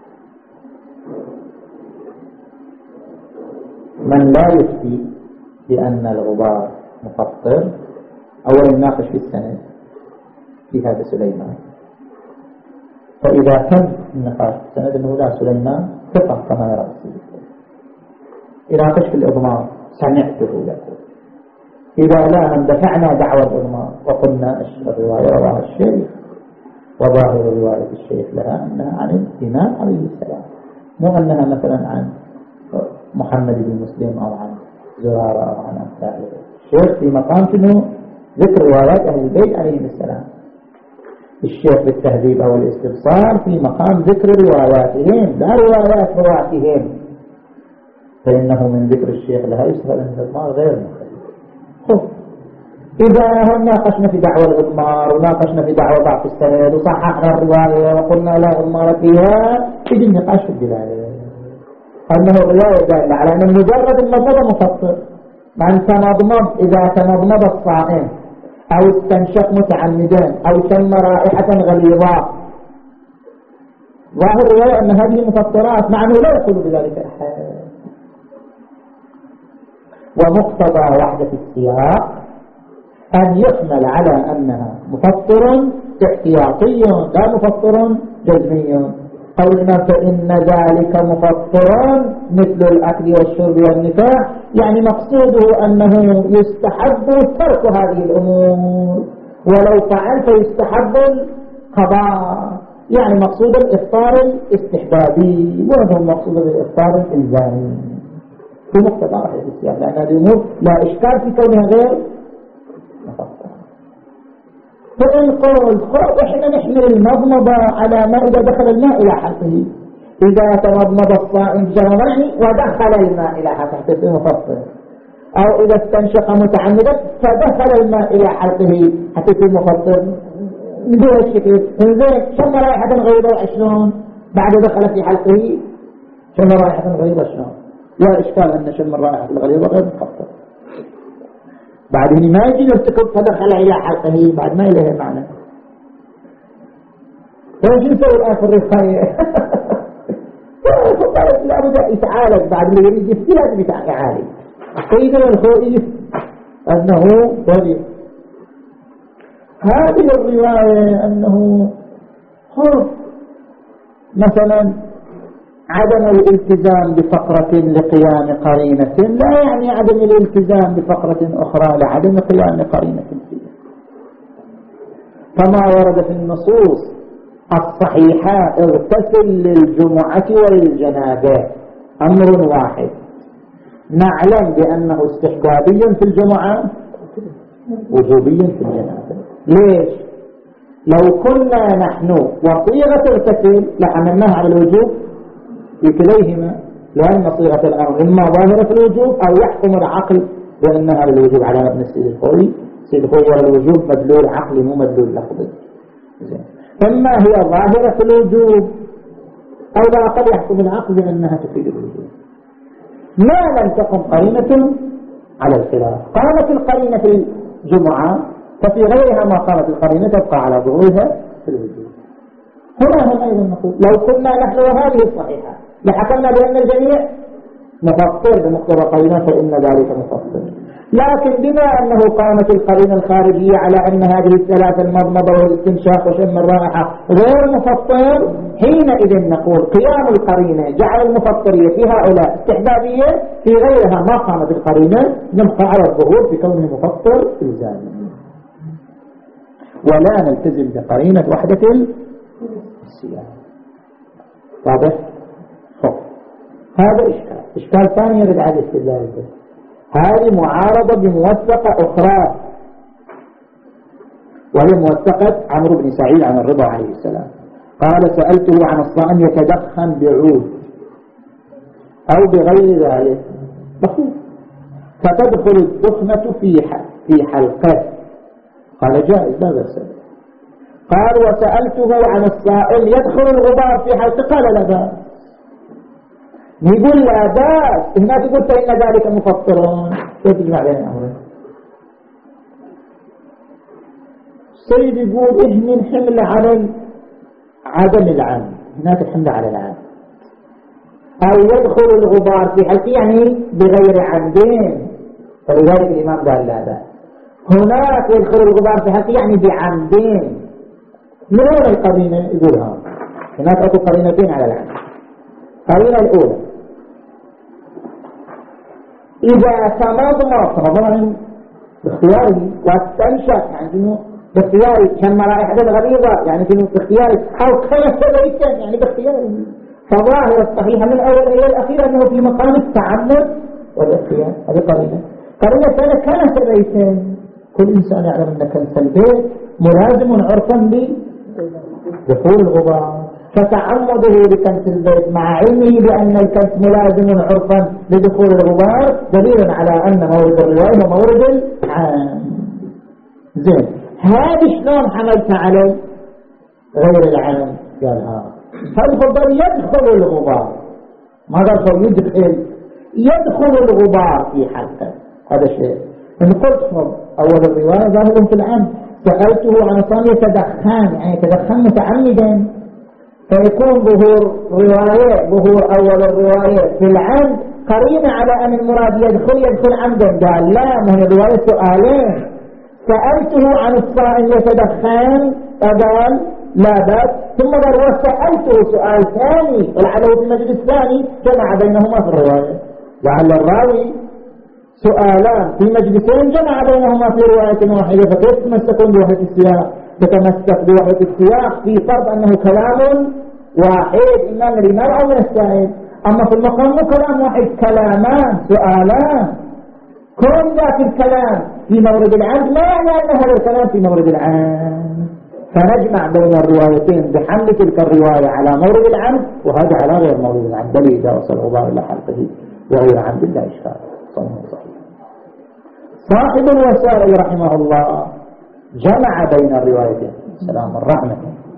من لا يفتي بأن الغبار مفطر أولا يناقش في السند في هذا سليمان، فإذا كان النقاش في السند أنه لا سليمان ثقة كما يرى السيد يناقش في الإضمار سمعته يقول. إذا لا اندفعنا دعوى الإضمار وقلنا الرواية رواها الشيخ وظاهر رواية الشيخ لها أنها عن الإمام عليه السلام مو أنها مثلا عن محمد بن مسلم أو عن زرارة أو عن أمثاله. الشيخ في مقام شنو؟ ذكر روايات أهل البيت عليهم السلام. الشيخ بالتهذيب أو الاستبصار في مقام ذكر رواياتهم لا روايات رواتهم. فإنه من ذكر الشيخ لها يستفاد أن الإضمار غير مخير. إذا ناقشنا في دعوة الإضمار وناقشنا في دعوة ضعف السند وصححنا الرواية وقلنا لا إضمار فيها، يجي النقاش في الدلالة أنه الرواية دالة على أن مجرد المضمضة مفطر، مع أن تمضمض إذا تمضمض الصائم أو استنشق متعمدا أو شم رائحة غليظة، ظاهر الرواية أن هذه مفطرات، مع أنه لا يقول بذلك أحد. ومقتضى وحدة السياق أن يحمل على أنها مفطر احتياطي لا مفطر جزمي. قولنا فإن ذلك مفطر مثل الأكل والشرب والنكاح، يعني مقصوده أنه يستحب ترك هذه الأمور، ولو فعل فيستحب القضاء، يعني مقصود الإفطار الاستحبابي وهو مقصود الإفطار الإلزامي في مقتضى وحدة السياق، لأن هذه الأمور لا إشكال في كونها غير مفطر. فإن قلت إحنا نحمل المضمضة على ما إذا دخل الماء إلى حلقه، إذا تمضمض الصائم جرماني ودخل الماء إلى حلقه في مفطر، أو إذا استنشق متعمدا فدخل الماء إلى حلقه حتى في مفطر، من دون الشكل إنزين شم رائحة غريبة شلون بعد دخل في حلقه شم رائحة غريبة شلون؟ لا إشكال أن شم الرائحة الغريبة غير مفطر. بعدين ما يجي يرتكب فدخل إلى حلقه بعد ما إليه معنى. فايش نسوي الآن في الرفاية؟ لا بد يتعالج بعد اللي يريد يفتي لازم يتعالج. قيد الخوئي أنه ضريب. هذه الرواية أنه خوف مثلا عدم الالتزام بفقرة لقيام قرينة لا يعني عدم الالتزام بفقرة أخرى لعدم قيام قرينة فيها، كما ورد في النصوص الصحيحة اغتسل للجمعة وللجنابة، أمر واحد نعلم بأنه استحبابي في الجمعة وجوبي في الجنابة. ليش؟ لو كنا نحن وصيغة اغتسل لحملناها على الوجوب بكليهما، لأن صيغة الأمر إما ظاهرة الوجوب أو يحكم العقل بأنها للوجوب على مبنى السيد الخوي. السيد الخوي ولا الوجوب مدلول عقلي مو مدلول لفظي، إما هي ظاهرة الوجوب أو لا قد يحكم العقل بأنها تفيد الوجوب. ما لم تقم قرينة على الخلاف، قامت القرينة في الجمعة ففي غيرها ما قامت القرينة تبقى على ظهورها في الوجوب. هنا هم أيضا نقول لو كنا نحن وهذه الصحيحة لحكمنا بأن الجميع مفطر بمقتضى قرينة فإن ذلك مفطر، لكن بما أنه قامت القرينة الخارجية على أن هذه الثلاثة المضمضة والاستنشاق وشم الرائحة غير مفطر، حينئذ نقول قيام القرينة جعل المفطرية في هؤلاء استحبابية، في غيرها ما قامت القرينة نبقى على الظهور بكونه مفطر إلزامي، ولا نلتزم بقرينة وحدة السياق. واضح؟ هذا إشكال. إشكال ثاني يرد على الاستدلال به، هذه معارضة بموثقة أخرى وهي موثقة عمرو بن سعيد عن الرضا عليه السلام، قال سألته عن الصائم يتدخن بعود أو بغير ذلك بخير فتدخل الدخنة في في حلقه، قال جائز لا بأس. قال وسألته عن الصائم يدخل الغبار في حلقه، قال لا بأس. نقول لا بأس، هنا تقول فإن ذلك مفطرون، كيف تجمع بين الأمرين؟ السيد يقول إهن الحمل على عدم العام، هناك الحمل على العام، أو يدخل الغبار في حلقه يعني بغير عمدين، فلذلك الإمام قال لا بأس. هناك يدخل الغبار في حلقه يعني بعمدين، من أين القرينة؟ يقولها هناك أكو قرينتين على العام. القرينة الأولى إذا تمضمض تمضمض باختياره واستنشق يعني شنو باختياره، شم رائحة غليظة يعني شنو باختياره، أو كيف بيتا يعني باختياره، فظاهر الصحيحة من الأول إلى الأخير أنه في مقام التعمد والاختيار. هذه قرينة. قرينة ثانية كنس بيتا، كل إنسان يعلم أن كنس البيت ملازم عرفا بدخول الغبار، فتعمده لكنس البيت مع علمه بأن الكنس ملازم عرفا لدخول الغبار دليل على أن مورد الرواية هو مورد العام. زين، هذه شلون حملت عليه غير العام؟ قال ها فالغبار يدخل الغبار، ما قال يدخل، يدخل الغبار في حلقه. هذا شيء إن قلت أول الرواية ظاهر في العام، سألته عن صام يتدخن، يعني يتدخن متعمدا، فيكون ظهور رواية ظهور أول الرواية في العام قرينة على أن المراد يدخل يدخل عمدا. قال لا، من الرواية سؤالين، سألته عن الصائم يتدخن فقال لا بأس، ثم قال وسألته سؤال ثاني ولعله في المجلس الثاني جمع بينهما في الرواية. لعل الراوي سؤالان في مجلسين جمع بينهما في رواية واحدة، فكيف تتمسكون بوحدة السياق؟ تتمسك بوحدة السياق في فرض أنه كلام واحد إما من الإمام أو من السائل، أما في المقام مو كلام واحد، كلامان سؤالان. كون ذاك الكلام في مورد العام لا يعني أن هذا الكلام في مورد العام، فنجمع بين الروايتين بحمل تلك الرواية على مورد العام وهذا على غير مورد العام، بل إذا وصل الغبار إلى حلقه وغير عمد لا إشكال. صحيح. صاحب الوسائل رحمه الله جمع بين الروايتين. السلام الرحمة.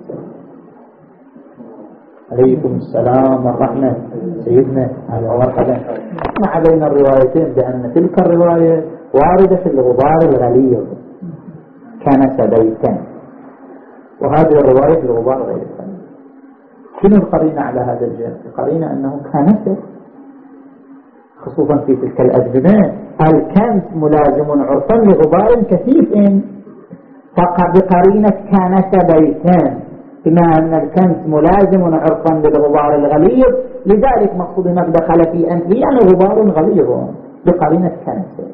عليكم السلام الرحمة سيدنا على مرحبا. جمع بين الروايتين بأن تلك الرواية واردة في الغبار الغليظ كنس بيتا، وهذه الرواية في الغبار غير الغليظ. شنو القرينة على هذا الجانب؟ القرينة أنه كنس، خصوصا في تلك الأزمنة الكنس ملازم عرفا لغبار كثيف، فقط بقرينة كنس بيتان، بما أن الكنس ملازم عرفا للغبار الغليظ، لذلك مقصود ما دخل في أنفه يعني غبار غليظ بقرينة كنس.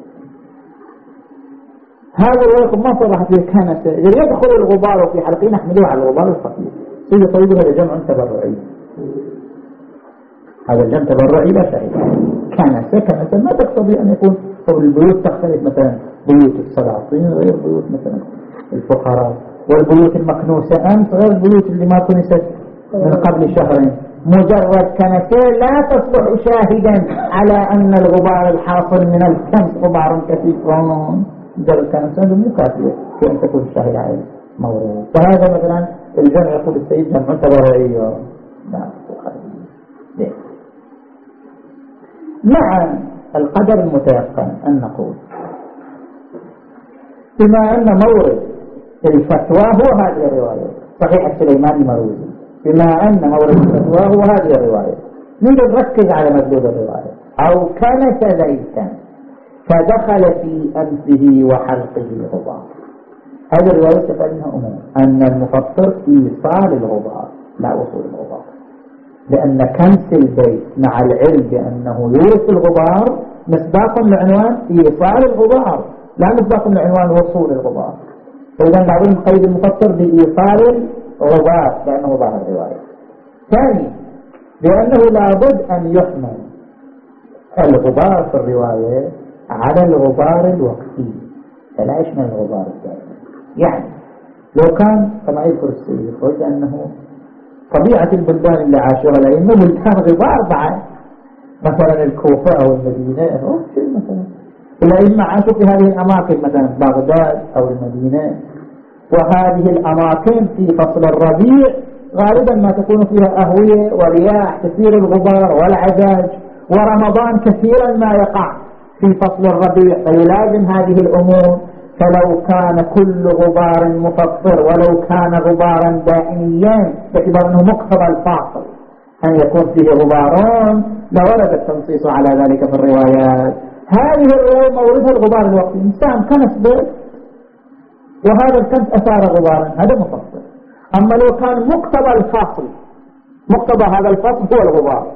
هذا الوقت ما صرحت للكنس، إذا يدخل الغبار في حلقين نحمله على الغبار الخفيف. سيدي طيب هذا جمع تبرعي، هذا الجمع تبرعي لا شيء. كنس كنس ما تقتضي أن يكون البيوت تختلف، مثلا بيوت السلاطين غير بيوت مثلا الفقراء، والبيوت المكنوسة أمس غير البيوت اللي ما كنست من قبل شهرين. مجرد كنسة لا تصبح شاهدا على أن الغبار الحاصل من الكنس غبار كثيف، مجرد كنسة مو كافية في أن تكون شاهد على مورد. فهذا مثلا الجمع يقول السيد جمع تبرعي. نعم. مع القدر المتيقن أن نقول بما أن مورد الفتوى هو هذه الرواية صحيح السليماني المروزي، بما أن مورد الفتوى هو هذه الرواية، نريد نركز على مدلول الرواية. أو كنس ليتا فدخل في أنفه وحلقه الغبار. هذه الرواية تفعلها أمور أن المفطر إيصال الغبار لا وصول الغبار، لأن كنس البيت مع العلم بأنه يورث الغبار مصداق لعنوان إيصال الغبار لا مصداق لعنوان وصول الغبار. فإذا لابد من قيد المفطر بإيصال الغبار لأنه ظاهر الرواية. ثاني، لأنه لابد أن يحمل الغبار في الرواية على الغبار الوقتي فلا يشمل الغبار الدائم. يعني لو كان كما يذكر السيد يقول أنه طبيعة البلدان اللي عاشوها الأئمة بلدان غبار بعد، مثلا الكوفة أو المدينة أو شيء مثلا الأئمة عاشوا في هذه الأماكن مثلا بغداد أو المدينة، وهذه الأماكن في فصل الربيع غالبا ما تكون فيها أهوية ورياح كثير الغبار والعجاج، ورمضان كثيرا ما يقع في فصل الربيع، فيلازم هذه الأمور. فلو كان كل غبار مفطر ولو كان غبارا دائميا باعتبار أنه مقتضى الفاصل أن يكون فيه غبارون لورد التنصيص على ذلك في الروايات. هذه الرواية موردها الغبار الوقتي، إنسان كنس بيت وهذا الكنس أثار غبارا هذا مفطر. أما لو كان مقتضى الفاصل مقتضى هذا الفاصل هو الغبار،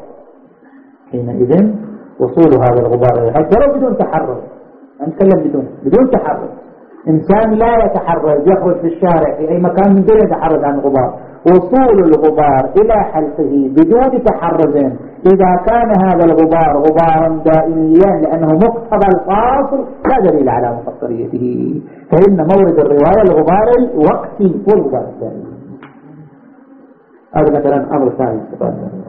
حينئذ وصول هذا الغبار حتى لو بدون تحرك، نتكلم بدون بدون تحرك، إنسان لا يتحرك يخرج في الشارع في أي مكان من دون يتحرك عن الغبار، وصول الغبار إلى حلقه بدون تحرز إذا كان هذا الغبار غبارا دائميا لأنه مقتضى الفاصل لا دليل على مفطريته، فإن مورد الرواية الغبار الوقتي والغبار الدائمي. هذا مثلا أمر ثاني استفاد منه.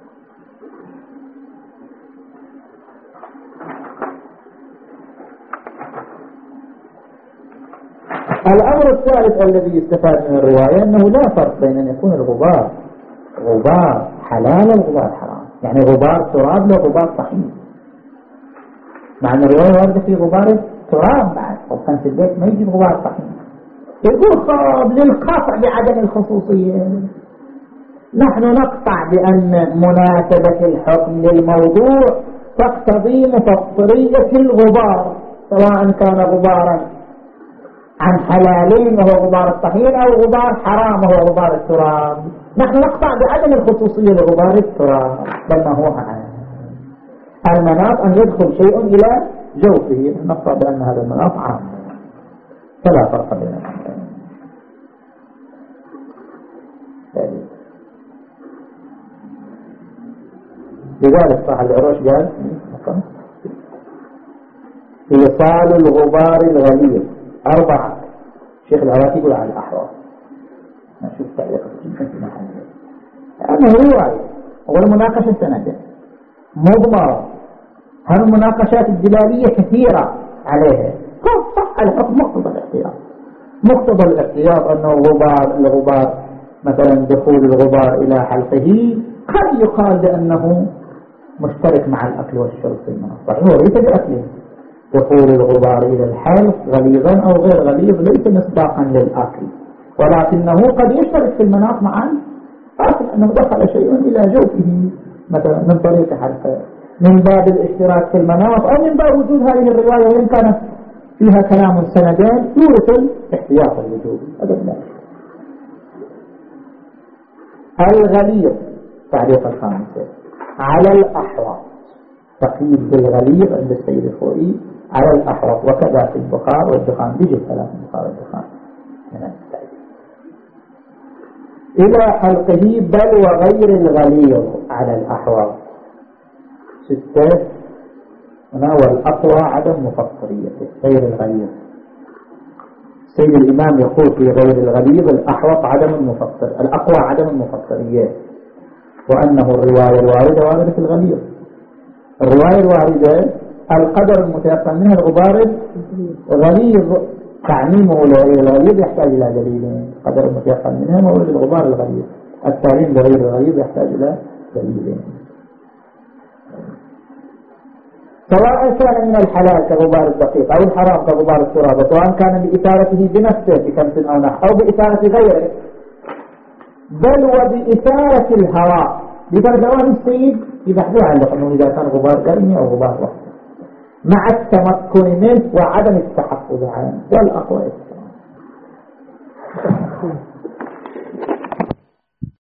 الأمر الثالث الذي يستفاد من الرواية أنه لا فرق بين أن يكون الغبار غبار حلال والغبار حرام، يعني غبار تراب له غبار طحين، مع أن الرواية واردة في غبار التراب بعد، وكان في البيت ما يجي غبار طحين. يقول خاب للقطع بعدم الخصوصية، نحن نقطع بأن مناسبة الحكم للموضوع تقتضي مفطرية الغبار، سواء كان غبارا عن حلالين وهو غبار الطحين أو غبار حرام وهو غبار التراب. نحن نقطع بعدم الخصوصية لغبار التراب، بل ما هو عام. المناط أن يدخل شيء إلى جوفه، نقطع بأن هذا المناط عام، فلا فرق بين الأمرين. لذلك صاحب العروش قال إيصال الغبار الغليظ أربعة. شيخ العراقي يقول على الأحوال، نشوف تعليق جدا في محله، لأنه رواية والمناقشة سنة مضمرة، هم المناقشات الدلالية كثيرة عليها، صح الحكم مقتضى الاحتياط. مقتضى الاحتياط أنه الغبار الغبار مثلا دخول الغبار إلى حلقه قد يقال بأنه مشترك مع الأكل والشرب في المناطق، هو ليس بأكله. دخول الغبار إلى الحلق غليظا أو غير غليظ ليس مصداقا للأكل، ولكنه قد يشترك في المناط معا، لكن أنه دخل شيء إلى جوفه مثلا من طريق حلقه، من باب الاشتراك في المناط أو من باب وجود هذه الرواية وإن كانت فيها كلام سندان يورث الاحتياط الوجودي. هذا الناس الغليظ. تعليق الخامسة على الأحوط، تقييد بالغليظ عند السيد الخوئي على الأحوط، وكذا في البخار والدخان، بيجي الكلام في البخار والدخان من التعليق إلى حلقه بل وغير الغليظ على الأحوط. ستة هنا والأقوى عدم مفطريته غير الغليظ. سيد الإمام يقول في غير الغليظ الأحوط عدم المفطر، الأقوى عدم المفطرية، وأنه الرواية الواردة واردة في الغليظ. الرواية الواردة القدر المتيقن منها الغبار الغليظ، تعميمه للغليظ يحتاج إلى دليلين، القدر المتيقن منها مورد الغبار الغليظ، التعليم بغير الغليظ يحتاج إلى دليلين. سواء كان من الحلال كغبار الدقيق أو الحرام كغبار التراب، سواء كان بإثارته بنفسه بكمس أو نحو أو بإثارة غيره، بل وبإثارة الهواء ببردوان الصيد يبحثوا عن لأنه إذا كان غبار كرمي أو غبار وحده، مع التمكن منه وعدم التحفظ عنه، والأقوى التمكن.